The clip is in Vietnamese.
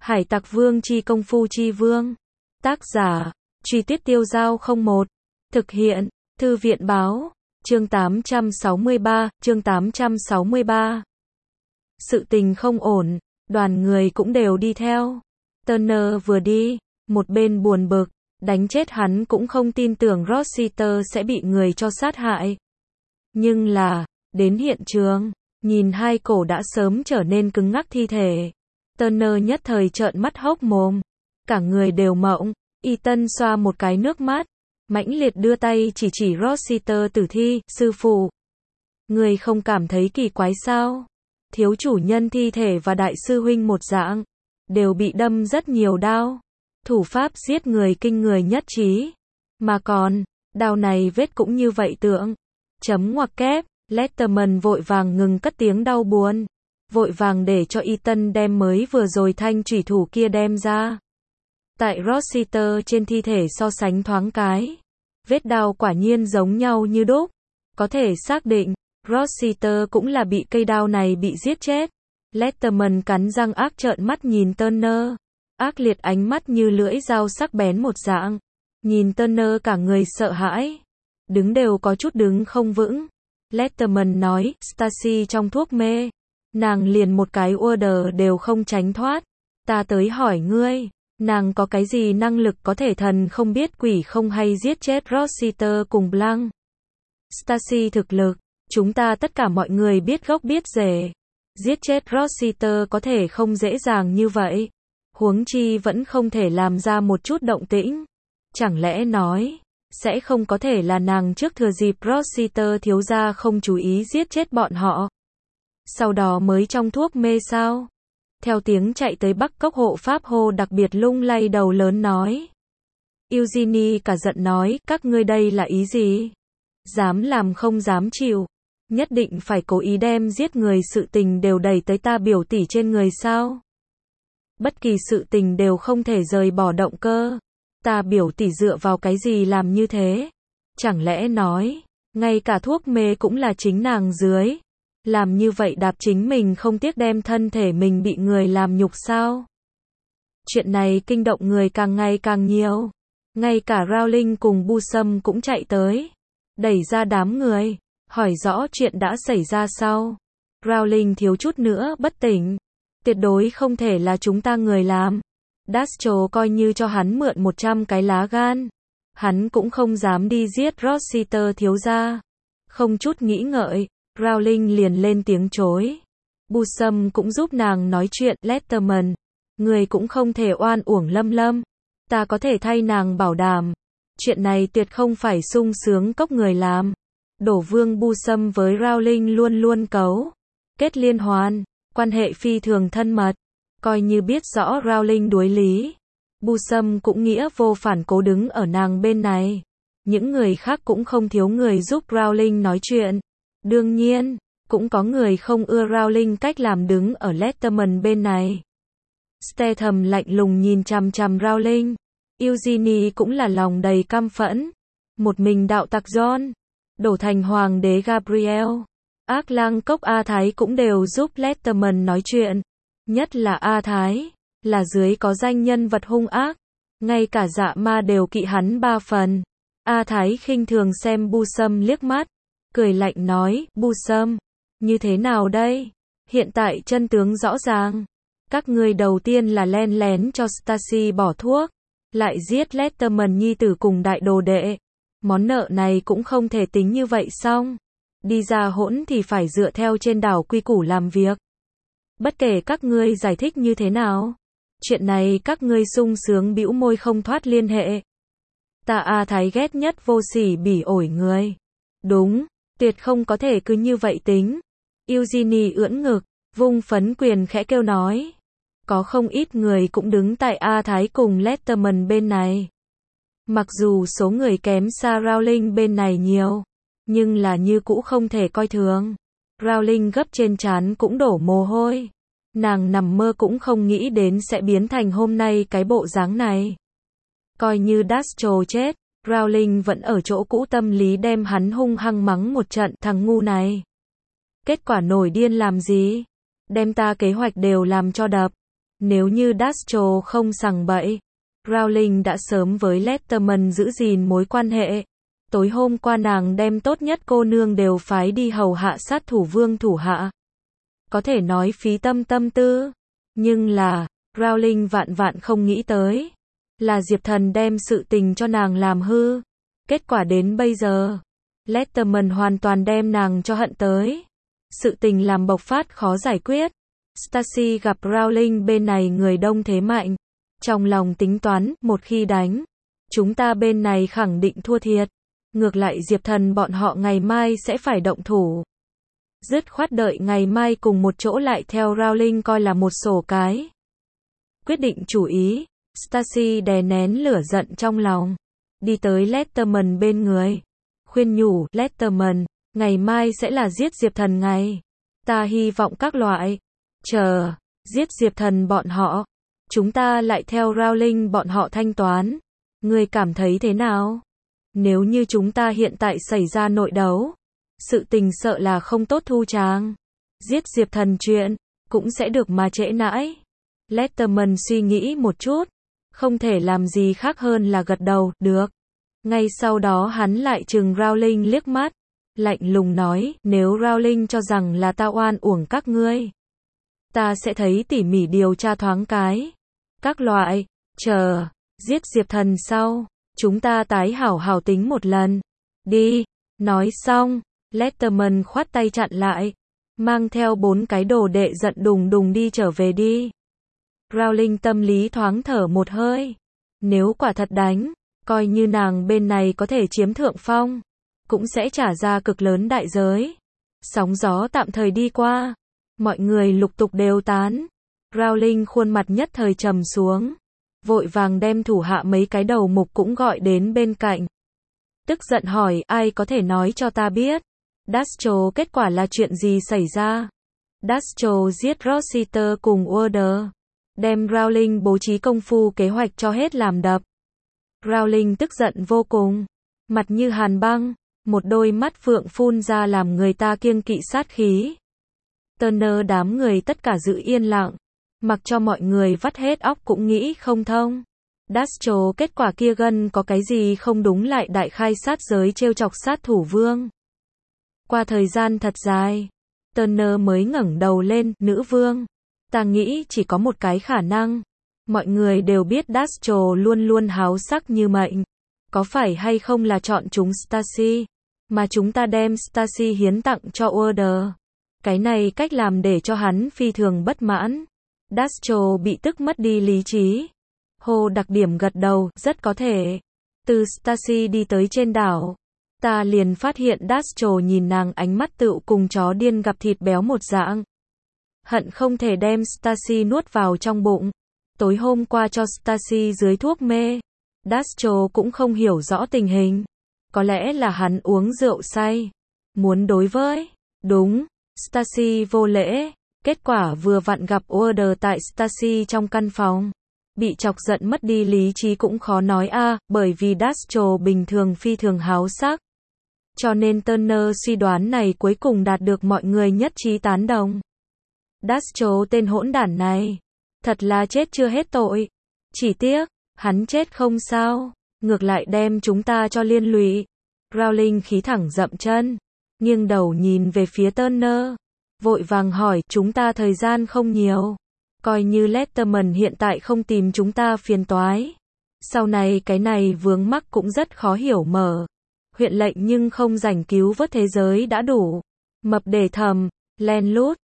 Hải Tặc Vương chi công phu chi vương. Tác giả, Truy Tuyết Tiêu Dao 01. Thực hiện, Thư viện báo, chương 863. Sự tình không ổn, đoàn người cũng đều đi theo. Turner vừa đi, một bên buồn bực, đánh chết hắn cũng không tin tưởng Rossiter sẽ bị người cho sát hại. Nhưng là, đến hiện trường, nhìn hai cổ đã sớm trở nên cứng ngắc thi thể. Turner nhất thời trợn mắt hốc mồm, cả người đều mộng. Ethan xoa một cái nước mắt, mãnh liệt đưa tay chỉ Rossiter tử thi, sư phụ. Người không cảm thấy kỳ quái sao? Thiếu chủ nhân thi thể và đại sư huynh một dạng, đều bị đâm rất nhiều đao. Thủ pháp giết người kinh người nhất trí. Mà còn, đao này vết cũng như vậy tượng. Chấm ngoặc kép, Letterman vội vàng ngừng cất tiếng đau buồn. Vội vàng để cho Ethan đem mới vừa rồi thanh chủy thủ kia đem ra. Tại Rossiter trên thi thể so sánh thoáng cái. Vết đao quả nhiên giống nhau như đúc. Có thể xác định, Rossiter cũng là bị cây đao này bị giết chết. Letterman cắn răng ác trợn mắt nhìn Turner. Ác liệt ánh mắt như lưỡi dao sắc bén một dạng. Nhìn Turner cả người sợ hãi. Đứng đều có chút đứng không vững. Letterman nói, Stacy trong thuốc mê. Nàng liền một cái order đều không tránh thoát. Ta tới hỏi ngươi, nàng có cái gì năng lực có thể thần không biết quỷ không hay giết chết Rossiter cùng Blanc. Stacy thực lực, chúng ta tất cả mọi người biết gốc biết rễ. Giết chết Rossiter có thể không dễ dàng như vậy. Huống chi vẫn không thể làm ra một chút động tĩnh. Chẳng lẽ nói, sẽ không có thể là nàng trước thừa dịp Rossiter thiếu gia không chú ý giết chết bọn họ. Sau đó mới trong thuốc mê sao? Theo tiếng chạy tới Bắc Cốc hộ pháp hô đặc biệt lung lay đầu lớn nói. Eugenie cả giận nói, các ngươi đây là ý gì? Dám làm không dám chịu. Nhất định phải cố ý đem giết người sự tình đều đẩy tới ta biểu tỷ trên người sao? Bất kỳ sự tình đều không thể rời bỏ động cơ. Ta biểu tỷ dựa vào cái gì làm như thế? Chẳng lẽ nói, ngay cả thuốc mê cũng là chính nàng dưới. Làm như vậy đạp chính mình không tiếc đem thân thể mình bị người làm nhục sao? Chuyện này kinh động người càng ngày càng nhiều. Ngay cả Rowling cùng Busum cũng chạy tới. Đẩy ra đám người. Hỏi rõ chuyện đã xảy ra sao? Rowling thiếu chút nữa bất tỉnh. Tuyệt đối không thể là chúng ta người làm. Dastro coi như cho hắn mượn 100 cái lá gan. Hắn cũng không dám đi giết Rossiter thiếu gia. Không chút nghĩ ngợi. Rowling liền lên tiếng chối. Busum cũng giúp nàng nói chuyện. Letterman, người cũng không thể oan uổng Lâm. Ta có thể thay nàng bảo đảm. Chuyện này tuyệt không phải sung sướng cốc người làm. Đổ vương Busum với Rowling luôn luôn cấu kết liên hoàn, quan hệ phi thường thân mật. Coi như biết rõ Rowling đuối lý. Busum cũng nghĩa vô phản cố đứng ở nàng bên này. Những người khác cũng không thiếu người giúp Rowling nói chuyện. Đương nhiên, cũng có người không ưa Rowling cách làm đứng ở Letterman bên này. Statham lạnh lùng nhìn chằm chằm Rowling. Eugenie cũng là lòng đầy căm phẫn. Một mình đạo tặc John, đổ thành hoàng đế Gabriel. Ác lang cốc A Thái cũng đều giúp Letterman nói chuyện. Nhất là A Thái, là dưới có danh nhân vật hung ác. Ngay cả dạ ma đều kỵ hắn 3 phần. A Thái khinh thường xem Busum liếc mắt. Cười lạnh nói, Busum, như thế nào đây? Hiện tại chân tướng rõ ràng. Các ngươi đầu tiên là len lén cho Stacy bỏ thuốc. Lại giết Letterman nhi tử cùng đại đồ đệ. Món nợ này cũng không thể tính như vậy xong. Đi ra hỗn thì phải dựa theo trên đảo quy củ làm việc. Bất kể các ngươi giải thích như thế nào. Chuyện này các ngươi sung sướng bĩu môi không thoát liên hệ. Ta A Thái ghét nhất vô sỉ bỉ ổi người. Đúng, tuyệt không có thể cứ như vậy tính. Eugenie ưỡn ngực, vung phấn quyền khẽ kêu nói. Có không ít người cũng đứng tại A Thái cùng Letterman bên này. Mặc dù số người kém xa Rowling bên này nhiều, nhưng là như cũ không thể coi thường. Rowling gấp trên trán cũng đổ mồ hôi. Nàng nằm mơ cũng không nghĩ đến sẽ biến thành hôm nay cái bộ dáng này. Coi như Dastro chết, Rowling vẫn ở chỗ cũ tâm lý đem hắn hung hăng mắng một trận, thằng ngu này. Kết quả nổi điên làm gì? Đem ta kế hoạch đều làm cho đập. Nếu như Dastrow không sằng bậy, Rowling đã sớm với Letterman giữ gìn mối quan hệ. Tối hôm qua nàng đem tốt nhất cô nương đều phái đi hầu hạ sát thủ vương thủ hạ. Có thể nói phí tâm tư. Nhưng là, Rowling vạn vạn không nghĩ tới. Là Diệp Thần đem sự tình cho nàng làm hư. Kết quả đến bây giờ, Letterman hoàn toàn đem nàng cho hận tới. Sự tình làm bộc phát khó giải quyết. Stacy gặp Rowling bên này người đông thế mạnh. Trong lòng tính toán, một khi đánh, chúng ta bên này khẳng định thua thiệt. Ngược lại Diệp Thần bọn họ ngày mai sẽ phải động thủ. Dứt khoát đợi ngày mai cùng một chỗ lại theo Rowling coi là một sổ cái. Quyết định chủ ý, Stacy đè nén lửa giận trong lòng. Đi tới Letterman bên người. Khuyên nhủ, Letterman, ngày mai sẽ là giết Diệp Thần ngày. Ta hy vọng các loại. Chờ, giết Diệp Thần bọn họ. Chúng ta lại theo Rowling bọn họ thanh toán. Ngươi cảm thấy thế nào? Nếu như chúng ta hiện tại xảy ra nội đấu, sự tình sợ là không tốt thu tràng. Giết Diệp Thần chuyện, cũng sẽ được mà trễ nãi. Letterman suy nghĩ một chút, không thể làm gì khác hơn là gật đầu, được. Ngay sau đó hắn lại trừng Rowling liếc mắt, lạnh lùng nói, nếu Rowling cho rằng là ta oan uổng các ngươi, ta sẽ thấy tỉ mỉ điều tra thoáng cái. Các loại, chờ, giết Diệp Thần sau, chúng ta tái hảo tính một lần. Đi, nói xong, Letterman khoát tay chặn lại, mang theo 4 cái đồ đệ giận đùng đùng đi trở về đi. Rowling tâm lý thoáng thở một hơi. Nếu quả thật đánh, coi như nàng bên này có thể chiếm thượng phong, cũng sẽ trả ra cực lớn đại giới. Sóng gió tạm thời đi qua, mọi người lục tục đều tán. Rowling khuôn mặt nhất thời trầm xuống, vội vàng đem thủ hạ mấy cái đầu mục cũng gọi đến bên cạnh. Tức giận hỏi, ai có thể nói cho ta biết, Dastrow kết quả là chuyện gì xảy ra? Dastrow giết Rossiter cùng Warder, đem Rowling bố trí công phu kế hoạch cho hết làm đập. Rowling tức giận vô cùng, mặt như hàn băng, một đôi mắt phượng phun ra làm người ta kiêng kỵ sát khí. Turner đám người tất cả giữ yên lặng, mặc cho mọi người vắt hết óc cũng nghĩ không thông. Dastrow kết quả kia gần có cái gì không đúng lại đại khai sát giới trêu chọc sát thủ vương. Qua thời gian thật dài, Turner mới ngẩng đầu lên, nữ vương. Ta nghĩ chỉ có một cái khả năng. Mọi người đều biết Dastrow luôn luôn háo sắc như mệnh. Có phải hay không là chọn chúng Stacy, mà chúng ta đem Stacy hiến tặng cho Warder. Cái này cách làm để cho hắn phi thường bất mãn. Dastrow bị tức mất đi lý trí. Hồ đặc điểm gật đầu, rất có thể. Từ Stacy đi tới trên đảo, ta liền phát hiện Dastrow nhìn nàng ánh mắt tựu cùng chó điên gặp thịt béo một dạng. Hận không thể đem Stacy nuốt vào trong bụng. Tối hôm qua cho Stacy dưới thuốc mê, Dastrow cũng không hiểu rõ tình hình. Có lẽ là hắn uống rượu say, muốn đối với. Đúng, Stacy vô lễ. Kết quả vừa vặn gặp Warder tại Stacy trong căn phòng. Bị chọc giận mất đi lý trí cũng khó nói bởi vì Dastrow bình thường phi thường háo sắc. Cho nên Turner suy đoán này cuối cùng đạt được mọi người nhất trí tán đồng. Dastrow tên hỗn đản này, thật là chết chưa hết tội. Chỉ tiếc, hắn chết không sao, ngược lại đem chúng ta cho liên lụy. Rowling khí thẳng dậm chân, nghiêng đầu nhìn về phía Turner, vội vàng hỏi, chúng ta thời gian không nhiều. Coi như Letterman hiện tại không tìm chúng ta phiền toái. Sau này cái này vướng mắc cũng rất khó hiểu mở. Huyện lệnh nhưng không rảnh cứu vớt thế giới đã đủ. Mập để thầm, len lút,